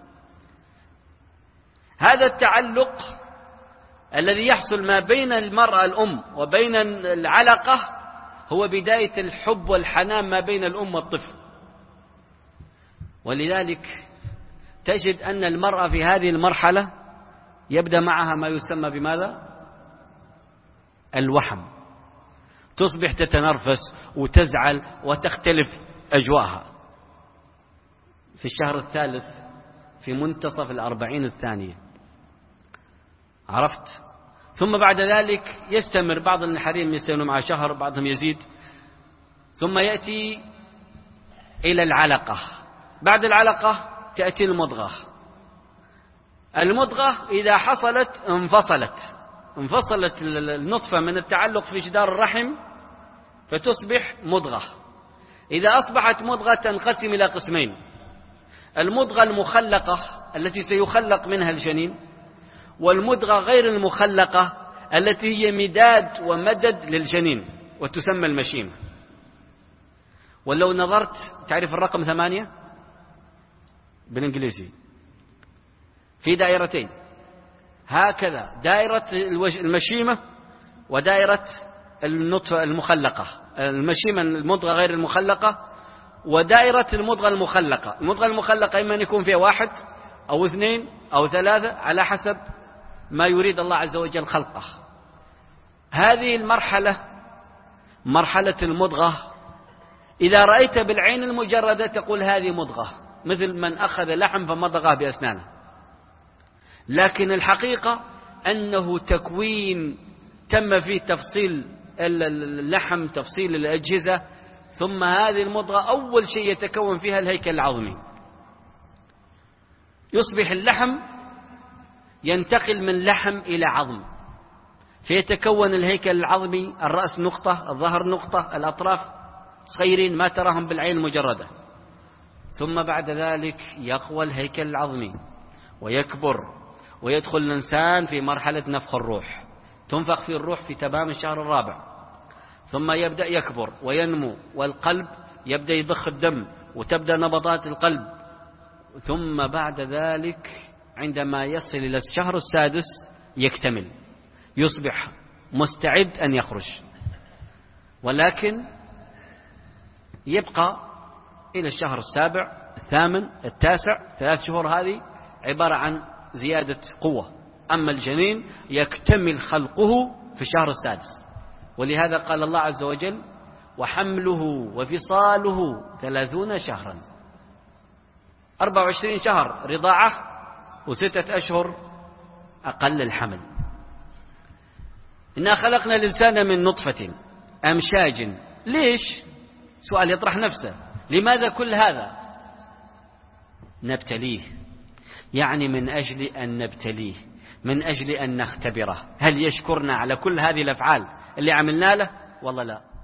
هذا التعلق الذي يحصل ما بين المرأة الأم وبين العلقة هو بداية الحب والحنان ما بين الأم والطفل. ولذلك تجد أن المرأة في هذه المرحلة يبدأ معها ما يسمى بماذا؟ الوحم. تصبح تتنرفز وتزعل وتختلف أجواءها في الشهر الثالث في منتصف الأربعين الثانية. عرفت؟ ثم بعد ذلك يستمر، بعض الحريم يستمر مع شهر، بعضهم يزيد، ثم يأتي إلى العلقة. بعد العلقة تأتي المضغة. المضغة إذا حصلت انفصلت انفصلت النطفة من التعلق في جدار الرحم فتصبح مضغة. إذا أصبحت مضغة تنقسم إلى قسمين: المضغة المخلقة التي سيخلق منها الجنين، والمضغة غير المخلقة التي هي مداد ومدد للجنين وتسمى المشيمة. ولو نظرت تعرف الرقم ثمانية بالإنجليزي في دائرتين هكذا: دائرة المشيمة ودائرة النطفة المخلقة، المشيمة المضغة غير المخلقة، ودائرة المضغة المخلقة. المضغة المخلقة إما أن يكون فيها واحد أو اثنين أو ثلاثة على حسب ما يريد الله عز وجل خلقه. هذه المرحلة مرحلة المضغة، إذا رأيت بالعين المجردة تقول هذه مضغة، مثل من أخذ لحم فمضغه بأسنانه، لكن الحقيقة أنه تكوين تم فيه تفصيل اللحم، تفصيل الأجهزة، ثم هذه المضغة أول شيء يتكون فيها الهيكل العظمي. يصبح اللحم ينتقل من لحم إلى عظم، فيتكون الهيكل العظمي، الرأس نقطة، الظهر نقطة، الأطراف صغيرين ما تراهم بالعين المجردة. ثم بعد ذلك يقوى الهيكل العظمي ويكبر ويدخل الإنسان في مرحلة نفخ الروح، تنفخ في الروح في تمام الشهر الرابع، ثم يبدأ يكبر وينمو، والقلب يبدأ يضخ الدم وتبدأ نبضات القلب. ثم بعد ذلك عندما يصل إلى الشهر السادس يكتمل، يصبح مستعد أن يخرج، ولكن يبقى إلى الشهر السابع الثامن التاسع، ثلاث شهور هذه عبارة عن زيادة قوة. أما الجنين يكتمل خلقه في الشهر السادس، ولهذا قال الله عز وجل: وحمله وفصاله ثلاثون شهرا، أربعة وعشرين شهر رضاعة وستة أشهر أقل الحمل. إنا خلقنا الإنسان من نطفة أمشاج. ليش؟ سؤال يطرح نفسه، لماذا كل هذا؟ نبتليه، يعني من أجل أن نبتليه، من أجل أن نختبره، هل يشكرنا على كل هذه الأفعال اللي عملنا له؟ والله لا.